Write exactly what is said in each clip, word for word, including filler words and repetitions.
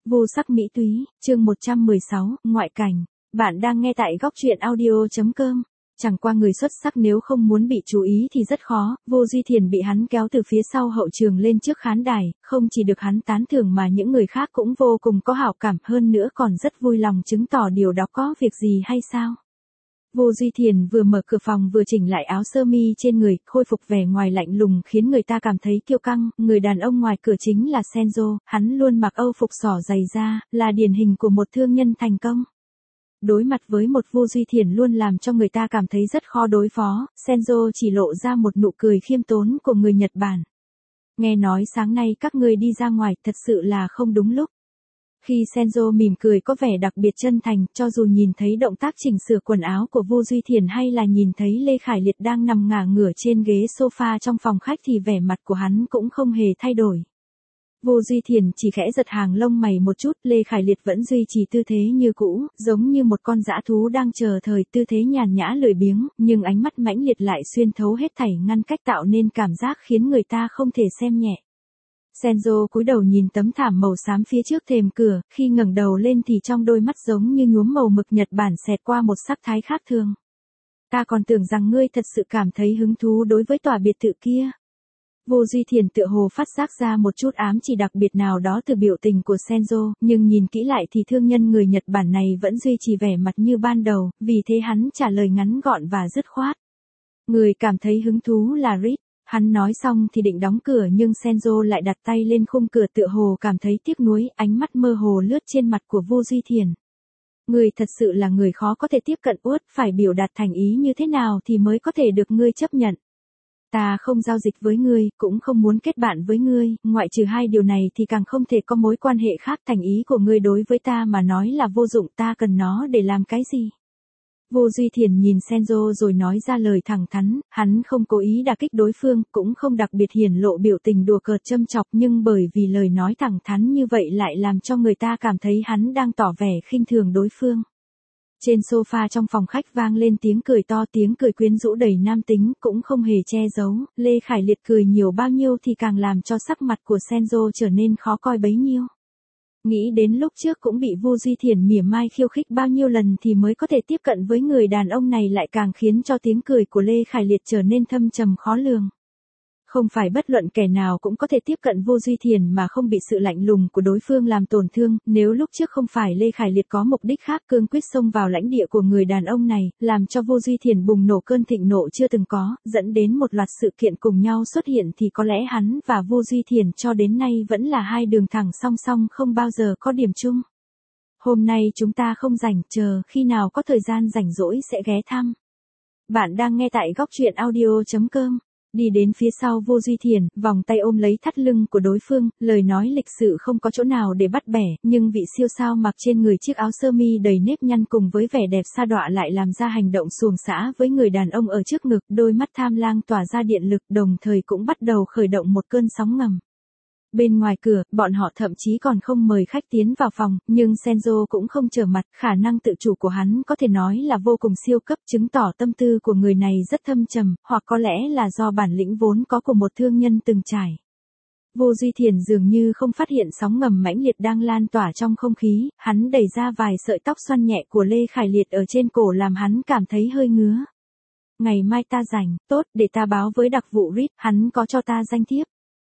Vô sắc mỹ túy, chương một trăm mười sáu, ngoại cảnh. Bạn đang nghe tại góc truyện audio chấm com. Chẳng qua người xuất sắc nếu không muốn bị chú ý thì rất khó, Vô Duy Thiền bị hắn kéo từ phía sau hậu trường lên trước khán đài, không chỉ được hắn tán thưởng mà những người khác cũng vô cùng có hảo cảm, hơn nữa còn rất vui lòng chứng tỏ điều đó có việc gì hay sao. Vô Duy Thiền vừa mở cửa phòng vừa chỉnh lại áo sơ mi trên người, khôi phục vẻ ngoài lạnh lùng khiến người ta cảm thấy kiêu căng. Người đàn ông ngoài cửa chính là Senzo, hắn luôn mặc âu phục xỏ dày da, là điển hình của một thương nhân thành công. Đối mặt với một Vô Duy Thiền luôn làm cho người ta cảm thấy rất khó đối phó, Senzo chỉ lộ ra một nụ cười khiêm tốn của người Nhật Bản. Nghe nói sáng nay các ngươi đi ra ngoài, thật sự là không đúng lúc. Khi Senzo mỉm cười có vẻ đặc biệt chân thành, cho dù nhìn thấy động tác chỉnh sửa quần áo của Vô Duy Thiền hay là nhìn thấy Lê Khải Liệt đang nằm ngả ngửa trên ghế sofa trong phòng khách thì vẻ mặt của hắn cũng không hề thay đổi. Vô Duy Thiền chỉ khẽ giật hàng lông mày một chút, Lê Khải Liệt vẫn duy trì tư thế như cũ, giống như một con dã thú đang chờ thời, tư thế nhàn nhã lười biếng, nhưng ánh mắt mãnh liệt lại xuyên thấu hết thảy ngăn cách tạo nên cảm giác khiến người ta không thể xem nhẹ. Senzo cúi đầu nhìn tấm thảm màu xám phía trước thềm cửa, khi ngẩng đầu lên thì trong đôi mắt giống như nhuốm màu mực Nhật Bản xẹt qua một sắc thái khác thường. Ta còn tưởng rằng ngươi thật sự cảm thấy hứng thú đối với tòa biệt thự kia. Vô Duy Thiền tựa hồ phát giác ra một chút ám chỉ đặc biệt nào đó từ biểu tình của Senzo, nhưng nhìn kỹ lại thì thương nhân người Nhật Bản này vẫn duy trì vẻ mặt như ban đầu, vì thế hắn trả lời ngắn gọn và dứt khoát. Người cảm thấy hứng thú là Reed. Hắn nói xong thì định đóng cửa nhưng Senzo lại đặt tay lên khung cửa tựa hồ cảm thấy tiếc nuối, ánh mắt mơ hồ lướt trên mặt của Vô Duy Thiền. Người thật sự là người khó có thể tiếp cận, uất, phải biểu đạt thành ý như thế nào thì mới có thể được ngươi chấp nhận. Ta không giao dịch với ngươi, cũng không muốn kết bạn với ngươi, ngoại trừ hai điều này thì càng không thể có mối quan hệ khác. Thành ý của ngươi đối với ta mà nói là vô dụng, ta cần nó để làm cái gì? Vô Duy Thiền nhìn Senzo rồi nói ra lời thẳng thắn, hắn không cố ý đả kích đối phương, cũng không đặc biệt hiển lộ biểu tình đùa cợt châm chọc, nhưng bởi vì lời nói thẳng thắn như vậy lại làm cho người ta cảm thấy hắn đang tỏ vẻ khinh thường đối phương. Trên sofa trong phòng khách vang lên tiếng cười to, tiếng cười quyến rũ đầy nam tính, cũng không hề che giấu. Lê Khải Liệt cười nhiều bao nhiêu thì càng làm cho sắc mặt của Senzo trở nên khó coi bấy nhiêu. Nghĩ đến lúc trước cũng bị Vô Duy Thiền mỉa mai khiêu khích bao nhiêu lần thì mới có thể tiếp cận với người đàn ông này, lại càng khiến cho tiếng cười của Lê Khải Liệt trở nên thâm trầm khó lường. Không phải bất luận kẻ nào cũng có thể tiếp cận Vô Duy Thiền mà không bị sự lạnh lùng của đối phương làm tổn thương, nếu lúc trước không phải Lê Khải Liệt có mục đích khác cương quyết xông vào lãnh địa của người đàn ông này, làm cho Vô Duy Thiền bùng nổ cơn thịnh nộ chưa từng có, dẫn đến một loạt sự kiện cùng nhau xuất hiện thì có lẽ hắn và Vô Duy Thiền cho đến nay vẫn là hai đường thẳng song song, không bao giờ có điểm chung. Hôm nay chúng ta không rảnh, chờ khi nào có thời gian rảnh rỗi sẽ ghé thăm. Bạn đang nghe tại góc truyện audio chấm com. Đi đến phía sau Vô Duy Thiền, vòng tay ôm lấy thắt lưng của đối phương, lời nói lịch sự không có chỗ nào để bắt bẻ, nhưng vị siêu sao mặc trên người chiếc áo sơ mi đầy nếp nhăn cùng với vẻ đẹp sa đọa lại làm ra hành động xuồng xã với người đàn ông ở trước ngực, đôi mắt tham lang tỏa ra điện lực, đồng thời cũng bắt đầu khởi động một cơn sóng ngầm. Bên ngoài cửa, bọn họ thậm chí còn không mời khách tiến vào phòng, nhưng Senzo cũng không trở mặt, khả năng tự chủ của hắn có thể nói là vô cùng siêu cấp, chứng tỏ tâm tư của người này rất thâm trầm, hoặc có lẽ là do bản lĩnh vốn có của một thương nhân từng trải. Vô Duy Thiền dường như không phát hiện sóng ngầm mãnh liệt đang lan tỏa trong không khí, hắn đẩy ra vài sợi tóc xoăn nhẹ của Lê Khải Liệt ở trên cổ làm hắn cảm thấy hơi ngứa. Ngày mai ta rảnh, tốt, để ta báo với đặc vụ Reed, hắn có cho ta danh thiếp.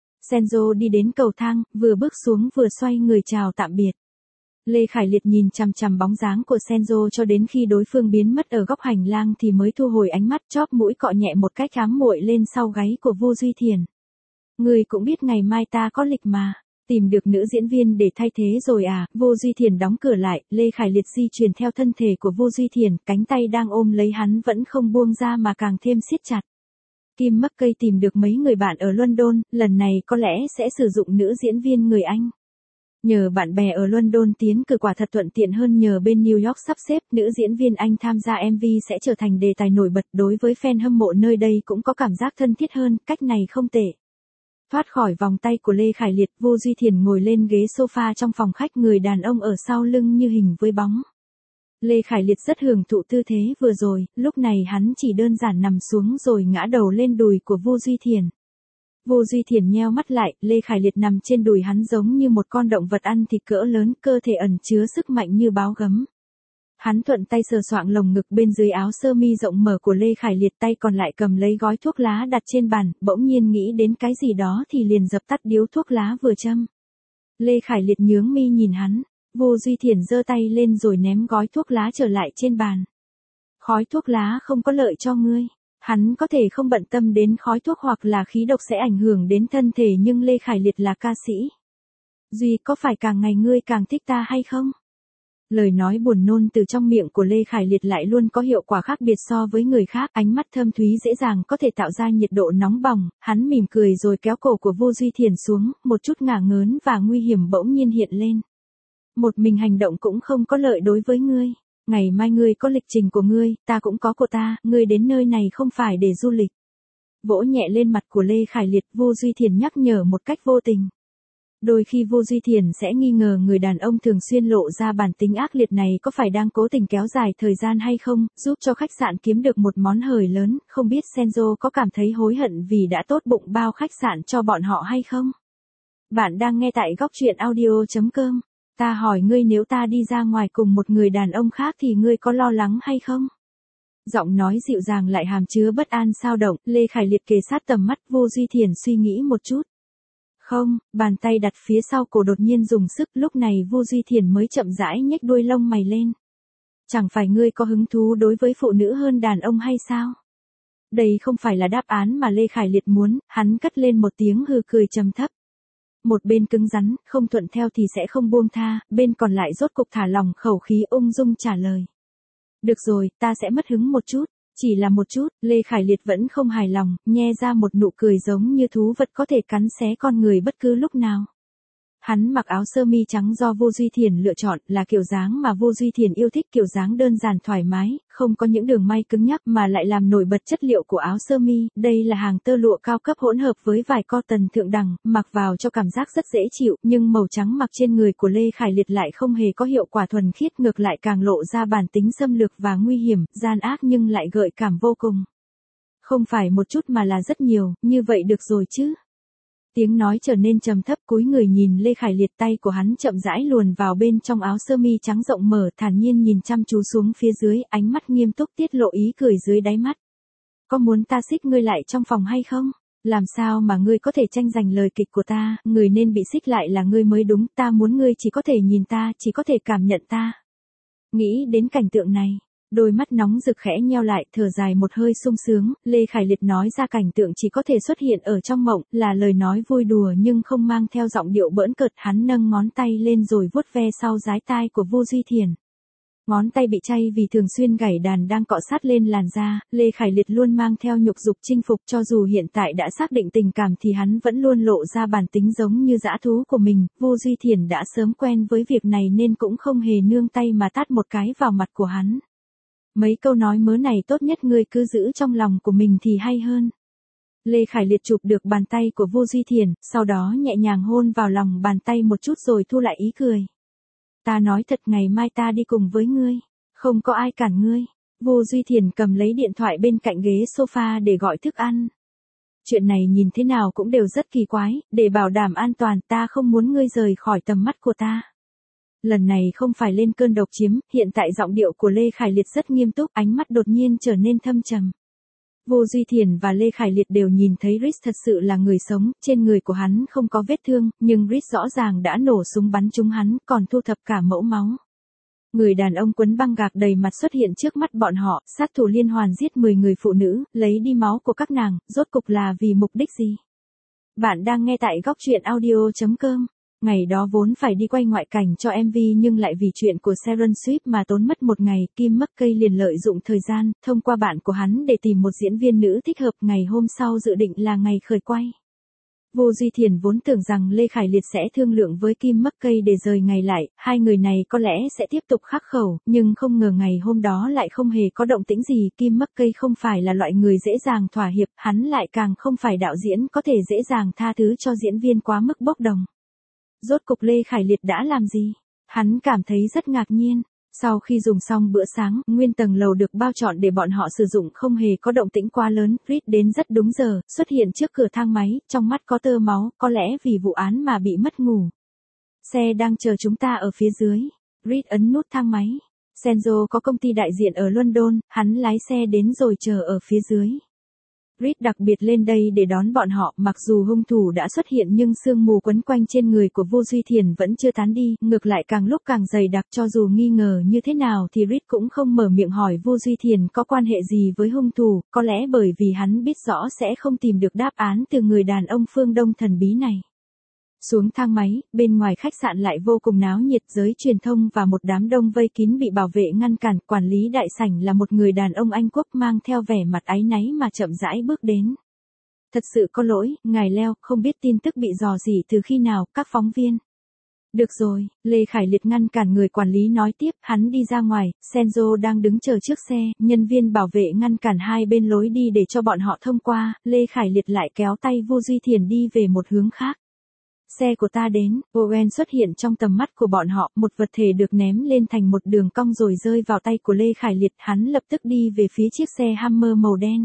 Senzo đi đến cầu thang, vừa bước xuống vừa xoay người chào tạm biệt. Lê Khải Liệt nhìn chằm chằm bóng dáng của Senzo cho đến khi đối phương biến mất ở góc hành lang thì mới thu hồi ánh mắt, chóp mũi cọ nhẹ một cách ám muội lên sau gáy của Vô Duy Thiền. Người cũng biết ngày mai ta có lịch mà, tìm được nữ diễn viên để thay thế rồi à? Vô Duy Thiền đóng cửa lại, Lê Khải Liệt di chuyển theo thân thể của Vô Duy Thiền, cánh tay đang ôm lấy hắn vẫn không buông ra mà càng thêm siết chặt. Kim McKay tìm được mấy người bạn ở London, lần này có lẽ sẽ sử dụng nữ diễn viên người Anh. Nhờ bạn bè ở London tiến cử quả thật thuận tiện hơn nhờ bên New York sắp xếp, nữ diễn viên Anh tham gia em vê sẽ trở thành đề tài nổi bật, đối với fan hâm mộ nơi đây cũng có cảm giác thân thiết hơn, cách này không tệ. Thoát khỏi vòng tay của Lê Khải Liệt, Vô Duy Thiền ngồi lên ghế sofa trong phòng khách, người đàn ông ở sau lưng như hình với bóng. Lê Khải Liệt rất hưởng thụ tư thế vừa rồi, lúc này hắn chỉ đơn giản nằm xuống rồi ngã đầu lên đùi của Vô Duy Thiền. Vô Duy Thiền nheo mắt lại, Lê Khải Liệt nằm trên đùi hắn giống như một con động vật ăn thịt cỡ lớn, cơ thể ẩn chứa sức mạnh như báo gấm. Hắn thuận tay sờ soạng lồng ngực bên dưới áo sơ mi rộng mở của Lê Khải Liệt, tay còn lại cầm lấy gói thuốc lá đặt trên bàn, bỗng nhiên nghĩ đến cái gì đó thì liền dập tắt điếu thuốc lá vừa châm. Lê Khải Liệt nhướng mi nhìn hắn, Vô Duy Thiền giơ tay lên rồi ném gói thuốc lá trở lại trên bàn. Khói thuốc lá không có lợi cho ngươi. Hắn có thể không bận tâm đến khói thuốc hoặc là khí độc sẽ ảnh hưởng đến thân thể, nhưng Lê Khải Liệt là ca sĩ. Duy, có phải càng ngày ngươi càng thích ta hay không? Lời nói buồn nôn từ trong miệng của Lê Khải Liệt lại luôn có hiệu quả khác biệt so với người khác, ánh mắt thâm thúy dễ dàng có thể tạo ra nhiệt độ nóng bỏng, hắn mỉm cười rồi kéo cổ của Vô Duy Thiền xuống, một chút ngả ngớn và nguy hiểm bỗng nhiên hiện lên. Một mình hành động cũng không có lợi đối với ngươi. Ngày mai ngươi có lịch trình của ngươi, ta cũng có của ta, ngươi đến nơi này không phải để du lịch. Vỗ nhẹ lên mặt của Lê Khải Liệt, Vô Duy Thiền nhắc nhở một cách vô tình. Đôi khi Vô Duy Thiền sẽ nghi ngờ người đàn ông thường xuyên lộ ra bản tính ác liệt này có phải đang cố tình kéo dài thời gian hay không, giúp cho khách sạn kiếm được một món hời lớn, không biết Senzo có cảm thấy hối hận vì đã tốt bụng bao khách sạn cho bọn họ hay không? Bạn đang nghe tại góc truyện audio chấm com. Ta hỏi ngươi, nếu ta đi ra ngoài cùng một người đàn ông khác thì ngươi có lo lắng hay không? Giọng nói dịu dàng lại hàm chứa bất an xao động, Lê Khải Liệt kề sát tầm mắt, Vô Duy Thiền suy nghĩ một chút. Không, bàn tay đặt phía sau cổ đột nhiên dùng sức, lúc này Vô Duy Thiền mới chậm rãi nhếch đuôi lông mày lên. Chẳng phải ngươi có hứng thú đối với phụ nữ hơn đàn ông hay sao? Đây không phải là đáp án mà Lê Khải Liệt muốn, hắn cất lên một tiếng hừ cười trầm thấp. Một bên cứng rắn, không thuận theo thì sẽ không buông tha, bên còn lại rốt cục thả lỏng khẩu khí ung dung trả lời. Được rồi, ta sẽ mất hứng một chút, chỉ là một chút, Lê Khải Liệt vẫn không hài lòng, nhe ra một nụ cười giống như thú vật có thể cắn xé con người bất cứ lúc nào. Hắn mặc áo sơ mi trắng do Vô Duy Thiền lựa chọn, là kiểu dáng mà Vô Duy Thiền yêu thích, kiểu dáng đơn giản thoải mái, không có những đường may cứng nhắc mà lại làm nổi bật chất liệu của áo sơ mi. Đây là hàng tơ lụa cao cấp hỗn hợp với vải cotton thượng đẳng, mặc vào cho cảm giác rất dễ chịu, nhưng màu trắng mặc trên người của Lê Khải Liệt lại không hề có hiệu quả thuần khiết, ngược lại càng lộ ra bản tính xâm lược và nguy hiểm, gian ác nhưng lại gợi cảm vô cùng. Không phải một chút mà là rất nhiều, như vậy được rồi chứ? Tiếng nói trở nên trầm thấp, cúi người nhìn Lê Khải Liệt, tay của hắn chậm rãi luồn vào bên trong áo sơ mi trắng rộng mở, thản nhiên nhìn chăm chú xuống phía dưới, ánh mắt nghiêm túc tiết lộ ý cười dưới đáy mắt. Có muốn ta xích ngươi lại trong phòng hay không? Làm sao mà ngươi có thể tranh giành lời kịch của ta, người nên bị xích lại là ngươi mới đúng, ta muốn ngươi chỉ có thể nhìn ta, chỉ có thể cảm nhận ta. Nghĩ đến cảnh tượng này, đôi mắt nóng rực khẽ nheo lại, thở dài một hơi sung sướng, Lê Khải Liệt nói ra cảnh tượng chỉ có thể xuất hiện ở trong mộng, là lời nói vui đùa nhưng không mang theo giọng điệu bỡn cợt, hắn nâng ngón tay lên rồi vuốt ve sau dái tai của Vô Duy Thiền. Ngón tay bị chay vì thường xuyên gảy đàn đang cọ sát lên làn da, Lê Khải Liệt luôn mang theo nhục dục chinh phục, cho dù hiện tại đã xác định tình cảm thì hắn vẫn luôn lộ ra bản tính giống như dã thú của mình. Vô Duy Thiền đã sớm quen với việc này nên cũng không hề nương tay mà tát một cái vào mặt của hắn. Mấy câu nói mớ này tốt nhất ngươi cứ giữ trong lòng của mình thì hay hơn. Lê Khải Liệt chụp được bàn tay của Vô Duy Thiền, sau đó nhẹ nhàng hôn vào lòng bàn tay một chút rồi thu lại ý cười. Ta nói thật, ngày mai ta đi cùng với ngươi, không có ai cản ngươi. Vô Duy Thiền cầm lấy điện thoại bên cạnh ghế sofa để gọi thức ăn. Chuyện này nhìn thế nào cũng đều rất kỳ quái, để bảo đảm an toàn ta không muốn ngươi rời khỏi tầm mắt của ta. Lần này không phải lên cơn độc chiếm, hiện tại giọng điệu của Lê Khải Liệt rất nghiêm túc, ánh mắt đột nhiên trở nên thâm trầm. Vô Duy Thiền và Lê Khải Liệt đều nhìn thấy Rich thật sự là người sống, trên người của hắn không có vết thương, nhưng Rich rõ ràng đã nổ súng bắn trúng hắn, còn thu thập cả mẫu máu. Người đàn ông quấn băng gạc đầy mặt xuất hiện trước mắt bọn họ, sát thủ liên hoàn giết mười người phụ nữ, lấy đi máu của các nàng, rốt cục là vì mục đích gì? Bạn đang nghe tại góc truyện audio chấm com. Ngày đó vốn phải đi quay ngoại cảnh cho em vê nhưng lại vì chuyện của Sharon Swift mà tốn mất một ngày, Kim McKay liền lợi dụng thời gian, thông qua bạn của hắn để tìm một diễn viên nữ thích hợp, ngày hôm sau dự định là ngày khởi quay. Vô Duy Thiền vốn tưởng rằng Lê Khải Liệt sẽ thương lượng với Kim McKay để rời ngày lại, hai người này có lẽ sẽ tiếp tục khắc khẩu, nhưng không ngờ ngày hôm đó lại không hề có động tĩnh gì. Kim McKay không phải là loại người dễ dàng thỏa hiệp, hắn lại càng không phải đạo diễn có thể dễ dàng tha thứ cho diễn viên quá mức bốc đồng. Rốt cục Lê Khải Liệt đã làm gì? Hắn cảm thấy rất ngạc nhiên. Sau khi dùng xong bữa sáng, nguyên tầng lầu được bao trọn để bọn họ sử dụng không hề có động tĩnh quá lớn, Reed đến rất đúng giờ, xuất hiện trước cửa thang máy, trong mắt có tơ máu, có lẽ vì vụ án mà bị mất ngủ. Xe đang chờ chúng ta ở phía dưới. Reed ấn nút thang máy. Senzo có công ty đại diện ở London, hắn lái xe đến rồi chờ ở phía dưới. Reed đặc biệt lên đây để đón bọn họ, mặc dù hung thủ đã xuất hiện nhưng sương mù quấn quanh trên người của Vô Duy Thiền vẫn chưa tán đi, ngược lại càng lúc càng dày đặc. Cho dù nghi ngờ như thế nào thì Reed cũng không mở miệng hỏi Vô Duy Thiền có quan hệ gì với hung thủ, có lẽ bởi vì hắn biết rõ sẽ không tìm được đáp án từ người đàn ông phương Đông thần bí này. Xuống thang máy, bên ngoài khách sạn lại vô cùng náo nhiệt, giới truyền thông và một đám đông vây kín bị bảo vệ ngăn cản. Quản lý đại sảnh là một người đàn ông Anh quốc mang theo vẻ mặt áy náy mà chậm rãi bước đến. Thật sự có lỗi, ngài Leo, không biết tin tức bị rò rỉ từ khi nào, các phóng viên. Được rồi, Lê Khải Liệt ngăn cản người quản lý nói tiếp, hắn đi ra ngoài, Senzo đang đứng chờ trước xe, nhân viên bảo vệ ngăn cản hai bên lối đi để cho bọn họ thông qua, Lê Khải Liệt lại kéo tay Vô Duy Thiền đi về một hướng khác. Xe của ta đến, Owen xuất hiện trong tầm mắt của bọn họ, một vật thể được ném lên thành một đường cong rồi rơi vào tay của Lê Khải Liệt, hắn lập tức đi về phía chiếc xe Hammer màu đen.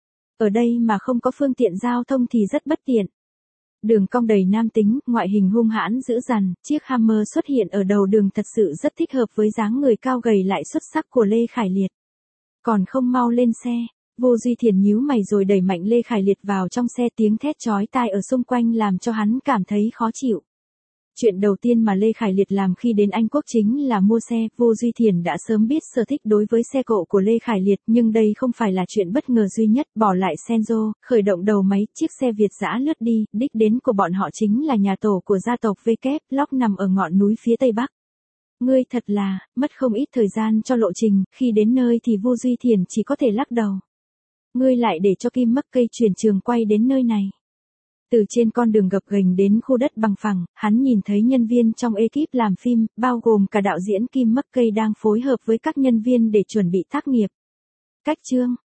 Ở đây mà không có phương tiện giao thông thì rất bất tiện. Đường cong đầy nam tính, ngoại hình hung hãn dữ dằn, chiếc Hammer xuất hiện ở đầu đường thật sự rất thích hợp với dáng người cao gầy lại xuất sắc của Lê Khải Liệt. Còn không mau lên xe. Vô Duy Thiền nhíu mày rồi đẩy mạnh Lê Khải Liệt vào trong xe, tiếng thét chói tai ở xung quanh làm cho hắn cảm thấy khó chịu. Chuyện đầu tiên mà Lê Khải Liệt làm khi đến Anh Quốc chính là mua xe. Vô Duy Thiền đã sớm biết sở thích đối với xe cộ của Lê Khải Liệt, nhưng đây không phải là chuyện bất ngờ duy nhất. Bỏ lại Senzo, khởi động đầu máy, chiếc xe Việt dã lướt đi, đích đến của bọn họ chính là nhà tổ của gia tộc vê kép Lock nằm ở ngọn núi phía tây bắc. Ngươi thật là, mất không ít thời gian cho lộ trình, khi đến nơi thì Vô Duy Thiền chỉ có thể lắc đầu. Ngươi lại để cho Kim McKay chuyển trường quay đến nơi này. Từ trên con đường gập ghềnh đến khu đất bằng phẳng, hắn nhìn thấy nhân viên trong ekip làm phim, bao gồm cả đạo diễn Kim McKay đang phối hợp với các nhân viên để chuẩn bị tác nghiệp. Cách chương